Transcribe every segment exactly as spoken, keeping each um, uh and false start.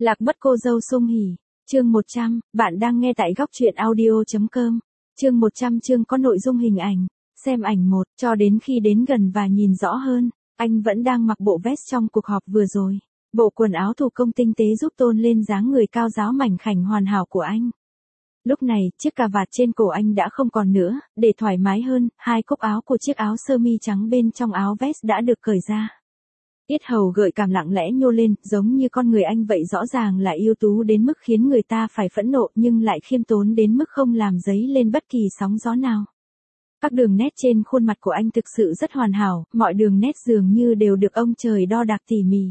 Lạc mất cô dâu Sung Hỉ, chương một trăm, bạn đang nghe tại góc truyện audio.com, chương một trăm chương có nội dung hình ảnh, xem ảnh một, cho đến khi đến gần và nhìn rõ hơn, anh vẫn đang mặc bộ vest trong cuộc họp vừa rồi. Bộ quần áo thủ công tinh tế giúp tôn lên dáng người cao ráo mảnh khảnh hoàn hảo của anh. Lúc này, chiếc cà vạt trên cổ anh đã không còn nữa, để thoải mái hơn, hai cúc áo của chiếc áo sơ mi trắng bên trong áo vest đã được cởi ra. Yết hầu gợi cảm lặng lẽ nhô lên, giống như con người anh vậy, rõ ràng là ưu tú đến mức khiến người ta phải phẫn nộ nhưng lại khiêm tốn đến mức không làm dấy lên bất kỳ sóng gió nào. Các đường nét trên khuôn mặt của anh thực sự rất hoàn hảo, mọi đường nét dường như đều được ông trời đo đạc tỉ mỉ.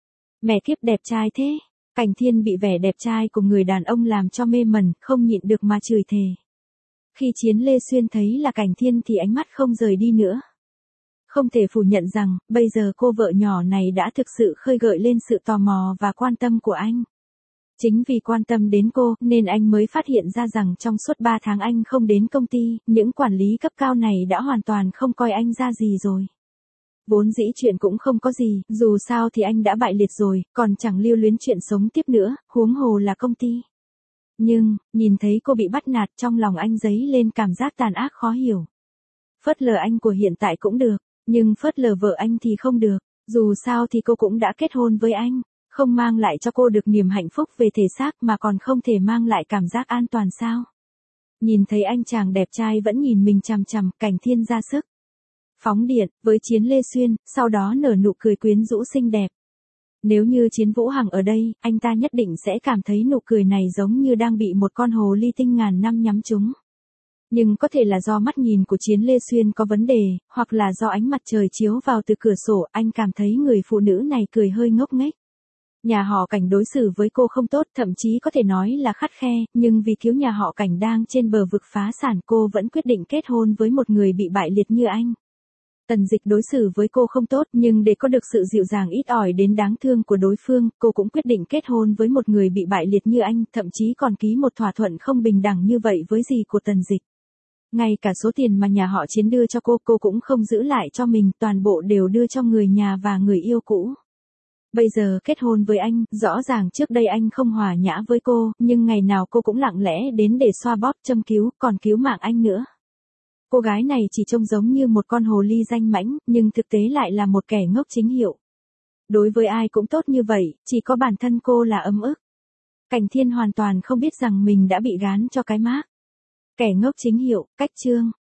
Mẹ kiếp đẹp trai thế. Cảnh Thiên bị vẻ đẹp trai của người đàn ông làm cho mê mẩn, không nhịn được mà chửi thề. Khi Chiến Lê Xuyên thấy là Cảnh Thiên thì ánh mắt không rời đi nữa. Không thể phủ nhận rằng, bây giờ cô vợ nhỏ này đã thực sự khơi gợi lên sự tò mò và quan tâm của anh. Chính vì quan tâm đến cô, nên anh mới phát hiện ra rằng trong suốt ba tháng anh không đến công ty, những quản lý cấp cao này đã hoàn toàn không coi anh ra gì rồi. Vốn dĩ chuyện cũng không có gì, dù sao thì anh đã bại liệt rồi, còn chẳng lưu luyến chuyện sống tiếp nữa, huống hồ là công ty. Nhưng, nhìn thấy cô bị bắt nạt, trong lòng anh dấy lên cảm giác tàn ác khó hiểu. Phớt lờ anh của hiện tại cũng được, nhưng phớt lờ vợ anh thì không được, dù sao thì cô cũng đã kết hôn với anh, không mang lại cho cô được niềm hạnh phúc về thể xác mà còn không thể mang lại cảm giác an toàn sao. Nhìn thấy anh chàng đẹp trai vẫn nhìn mình chằm chằm, Cảnh Thiên ra sức phóng điện với Chiến Lê Xuyên, sau đó nở nụ cười quyến rũ xinh đẹp. Nếu như Chiến Vũ Hằng ở đây, anh ta nhất định sẽ cảm thấy nụ cười này giống như đang bị một con hồ ly tinh ngàn năm nhắm trúng. Nhưng có thể là do mắt nhìn của Chiến Lê Xuyên có vấn đề, hoặc là do ánh mặt trời chiếu vào từ cửa sổ, anh cảm thấy người phụ nữ này cười hơi ngốc nghếch. Nhà họ Cảnh đối xử với cô không tốt, thậm chí có thể nói là khắt khe, nhưng vì cứu nhà họ Cảnh đang trên bờ vực phá sản, cô vẫn quyết định kết hôn với một người bị bại liệt như anh. Tần Dịch đối xử với cô không tốt, nhưng để có được sự dịu dàng ít ỏi đến đáng thương của đối phương, cô cũng quyết định kết hôn với một người bị bại liệt như anh, thậm chí còn ký một thỏa thuận không bình đẳng như vậy với dì của Tần Dịch. Ngay cả số tiền mà nhà họ Chiến đưa cho cô, cô cũng không giữ lại cho mình, toàn bộ đều đưa cho người nhà và người yêu cũ. Bây giờ kết hôn với anh, rõ ràng trước đây anh không hòa nhã với cô, nhưng ngày nào cô cũng lặng lẽ đến để xoa bóp châm cứu, còn cứu mạng anh nữa. Cô gái này chỉ trông giống như một con hồ ly danh mãnh, nhưng thực tế lại là một kẻ ngốc chính hiệu. Đối với ai cũng tốt như vậy, chỉ có bản thân cô là ấm ức. Cảnh Thiên hoàn toàn không biết rằng mình đã bị gán cho cái mác kẻ ngốc chính hiệu. Cách chương